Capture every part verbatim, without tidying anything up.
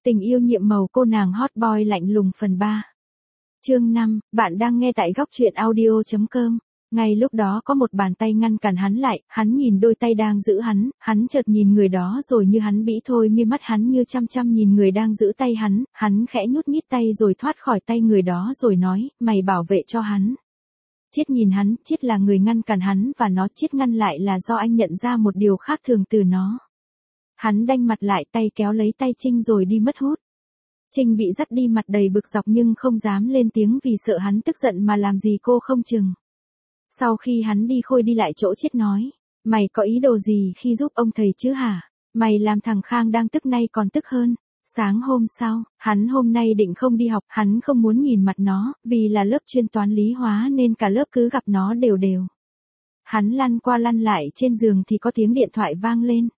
Tình yêu nhiệm màu cô nàng hot boy lạnh lùng phần ba. Chương năm, bạn đang nghe tại góc truyện audio chấm com. Ngay lúc đó có một bàn tay ngăn cản hắn lại, hắn nhìn đôi tay đang giữ hắn, hắn chợt nhìn người đó rồi như hắn bĩ thôi mi mắt hắn như chăm chăm nhìn người đang giữ tay hắn, hắn khẽ nhút nhít tay rồi thoát khỏi tay người đó rồi nói, mày bảo vệ cho hắn. Chiết nhìn hắn, Chiết là người ngăn cản hắn và nó Chiết ngăn lại là do anh nhận ra một điều khác thường từ nó. Hắn đanh mặt lại tay kéo lấy tay Trinh rồi đi mất hút. Trinh bị dắt đi mặt đầy bực dọc nhưng không dám lên tiếng vì sợ hắn tức giận mà làm gì cô không chừng. Sau khi hắn đi Khôi đi lại chỗ Chiết nói, mày có ý đồ gì khi giúp ông thầy chứ hả? Mày làm thằng Khang đang tức nay còn tức hơn. Sáng hôm sau, hắn hôm nay định không đi học, hắn không muốn nhìn mặt nó, vì là lớp chuyên toán lý hóa nên cả lớp cứ gặp nó đều đều. Hắn lăn qua lăn lại trên giường thì có tiếng điện thoại vang lên.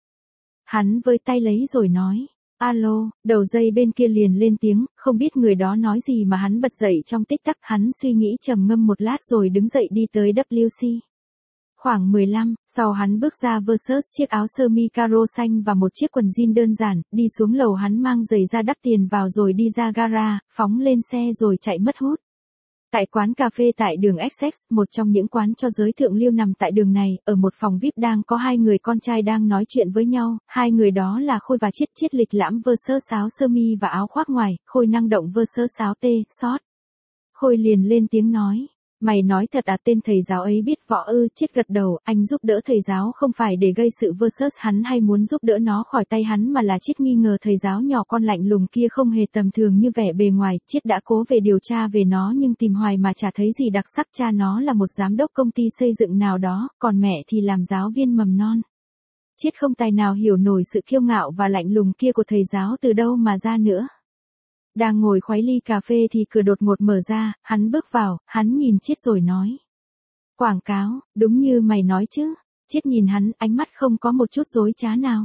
Hắn với tay lấy rồi nói, alo, đầu dây bên kia liền lên tiếng, không biết người đó nói gì mà hắn bật dậy trong tích tắc, hắn suy nghĩ trầm ngâm một lát rồi đứng dậy đi tới W C. Khoảng mười lăm, sau hắn bước ra versus chiếc áo sơ mi caro xanh và một chiếc quần jean đơn giản, đi xuống lầu hắn mang giày da đắt tiền vào rồi đi ra gara, phóng lên xe rồi chạy mất hút. Tại quán cà phê tại đường Essex, một trong những quán cho giới thượng lưu nằm tại đường này, ở một phòng vi ai pi đang có hai người con trai đang nói chuyện với nhau, hai người đó là Khôi và Chiết. Chiết lịch lãm versus áo sơ mi và áo khoác ngoài, Khôi năng động versus áo tê, short. Khôi liền lên tiếng nói, mày nói thật à, tên thầy giáo ấy biết võ ư? Chiết gật đầu, anh giúp đỡ thầy giáo không phải để gây sự versus hắn hay muốn giúp đỡ nó khỏi tay hắn mà là Chiết nghi ngờ thầy giáo nhỏ con lạnh lùng kia không hề tầm thường như vẻ bề ngoài. Chiết đã cố về điều tra về nó nhưng tìm hoài mà chả thấy gì đặc sắc, cha nó là một giám đốc công ty xây dựng nào đó, còn mẹ thì làm giáo viên mầm non. Chiết không tài nào hiểu nổi sự kiêu ngạo và lạnh lùng kia của thầy giáo từ đâu mà ra nữa. Đang ngồi khuấy ly cà phê thì cửa đột ngột mở ra, hắn bước vào, hắn nhìn Chiết rồi nói. Quảng cáo, đúng như mày nói chứ. Chiết nhìn hắn, ánh mắt không có một chút dối trá nào.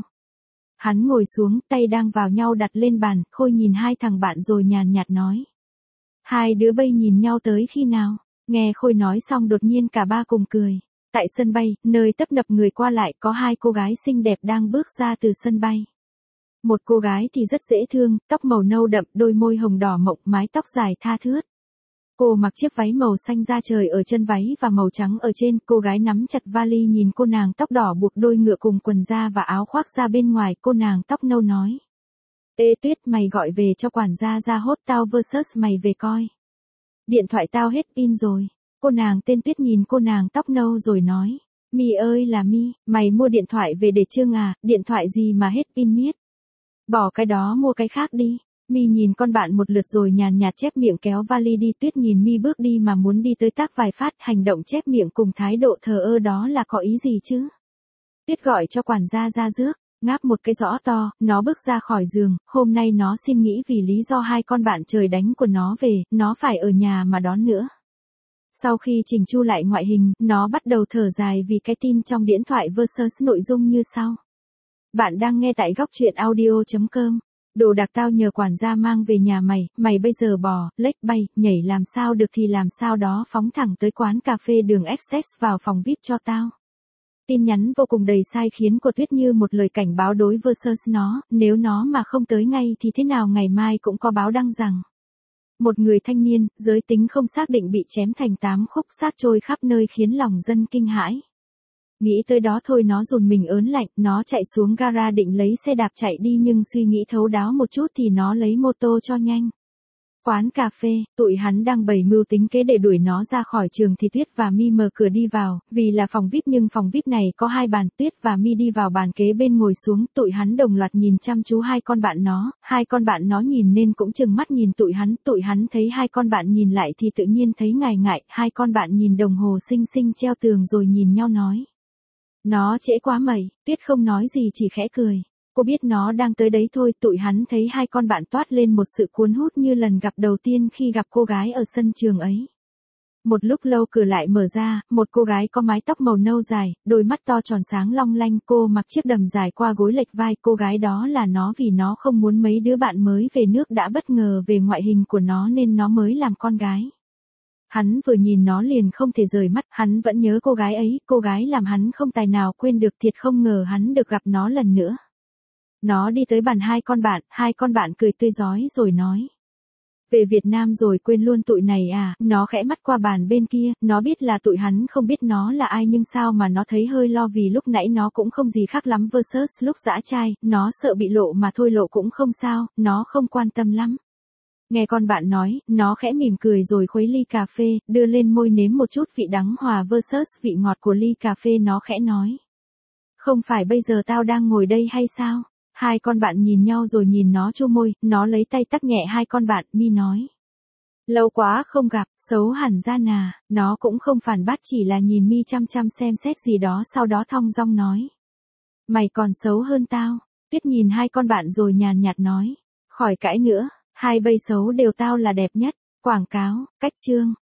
Hắn ngồi xuống, tay đang vào nhau đặt lên bàn, Khôi nhìn hai thằng bạn rồi nhàn nhạt nói. Hai đứa bay nhìn nhau tới khi nào? Nghe Khôi nói xong đột nhiên cả ba cùng cười. Tại sân bay, nơi tấp nập người qua lại có hai cô gái xinh đẹp đang bước ra từ sân bay. Một cô gái thì rất dễ thương, tóc màu nâu đậm, đôi môi hồng đỏ mộng, mái tóc dài tha thướt. Cô mặc chiếc váy màu xanh da trời ở chân váy và màu trắng ở trên, cô gái nắm chặt vali nhìn cô nàng tóc đỏ buộc đôi ngựa cùng quần da và áo khoác da bên ngoài, cô nàng tóc nâu nói. Ê Tuyết, mày gọi về cho quản gia ra hốt tao versus mày về coi. Điện thoại tao hết pin rồi. Cô nàng tên Tuyết nhìn cô nàng tóc nâu rồi nói. Mi ơi là Mi, mày mua điện thoại về để trưng à, điện thoại gì mà hết pin miết. Bỏ cái đó mua cái khác đi. Mi nhìn con bạn một lượt rồi nhàn nhạt chép miệng kéo vali đi. Tuyết nhìn Mi bước đi mà muốn đi tới tác vài phát, hành động chép miệng cùng thái độ thờ ơ đó là có ý gì chứ? Tuyết gọi cho quản gia ra rước, ngáp một cái rõ to, nó bước ra khỏi giường, hôm nay nó xin nghỉ vì lý do hai con bạn trời đánh của nó về, nó phải ở nhà mà đón nữa. Sau khi chỉnh chu lại ngoại hình, nó bắt đầu thở dài vì cái tin trong điện thoại versus nội dung như sau. Bạn đang nghe tại góc truyện audio chấm com. Đồ đạc tao nhờ quản gia mang về nhà mày, mày bây giờ bò, lếch bay, nhảy làm sao được thì làm sao đó, phóng thẳng tới quán cà phê đường Essex vào phòng vi ai pi cho tao. Tin nhắn vô cùng đầy sai khiến của Tuyết như một lời cảnh báo đối versus nó, nếu nó mà không tới ngay thì thế nào ngày mai cũng có báo đăng rằng. Một người thanh niên, giới tính không xác định bị chém thành tám khúc, xác trôi khắp nơi khiến lòng dân kinh hãi. Nghĩ tới đó thôi nó run mình ớn lạnh, nó chạy xuống gara định lấy xe đạp chạy đi nhưng suy nghĩ thấu đáo một chút thì nó lấy mô tô cho nhanh. Quán cà phê, tụi hắn đang bày mưu tính kế để đuổi nó ra khỏi trường thì Tuyết và Mi mở cửa đi vào, vì là phòng vi ai pi nhưng phòng vi ai pi này có hai bàn, Tuyết và Mi đi vào bàn kế bên ngồi xuống, tụi hắn đồng loạt nhìn chăm chú hai con bạn nó, hai con bạn nó nhìn nên cũng chừng mắt nhìn tụi hắn, tụi hắn thấy hai con bạn nhìn lại thì tự nhiên thấy ngại ngại, hai con bạn nhìn đồng hồ xinh xinh treo tường rồi nhìn nhau nói. Nó trễ quá mày. Tuyết không nói gì chỉ khẽ cười. Cô biết nó đang tới đấy thôi. Tụi hắn thấy hai con bạn toát lên một sự cuốn hút như lần gặp đầu tiên khi gặp cô gái ở sân trường ấy. Một lúc lâu cửa lại mở ra, một cô gái có mái tóc màu nâu dài, đôi mắt to tròn sáng long lanh, cô mặc chiếc đầm dài qua gối lệch vai, cô gái đó là nó vì nó không muốn mấy đứa bạn mới về nước đã bất ngờ về ngoại hình của nó nên nó mới làm con gái. Hắn vừa nhìn nó liền không thể rời mắt, hắn vẫn nhớ cô gái ấy, cô gái làm hắn không tài nào quên được, thiệt không ngờ hắn được gặp nó lần nữa. Nó đi tới bàn hai con bạn, hai con bạn cười tươi rói rồi nói. Về Việt Nam rồi quên luôn tụi này à, nó khẽ mắt qua bàn bên kia, nó biết là tụi hắn không biết nó là ai nhưng sao mà nó thấy hơi lo vì lúc nãy nó cũng không gì khác lắm versus lúc dã trai, nó sợ bị lộ mà thôi lộ cũng không sao, nó không quan tâm lắm. Nghe con bạn nói, nó khẽ mỉm cười rồi khuấy ly cà phê, đưa lên môi nếm một chút vị đắng hòa versus vị ngọt của ly cà phê nó khẽ nói. Không phải bây giờ tao đang ngồi đây hay sao? Hai con bạn nhìn nhau rồi nhìn nó chu môi, nó lấy tay tắc nhẹ hai con bạn, mi nói. Lâu quá không gặp, xấu hẳn ra nà, nó cũng không phản bác chỉ là nhìn mi chăm chăm xem xét gì đó sau đó thong dong nói. Mày còn xấu hơn tao, Tuyết nhìn hai con bạn rồi nhàn nhạt nói. Khỏi cãi nữa, hai bây xấu đều tao là đẹp nhất, quảng cáo, cách chương.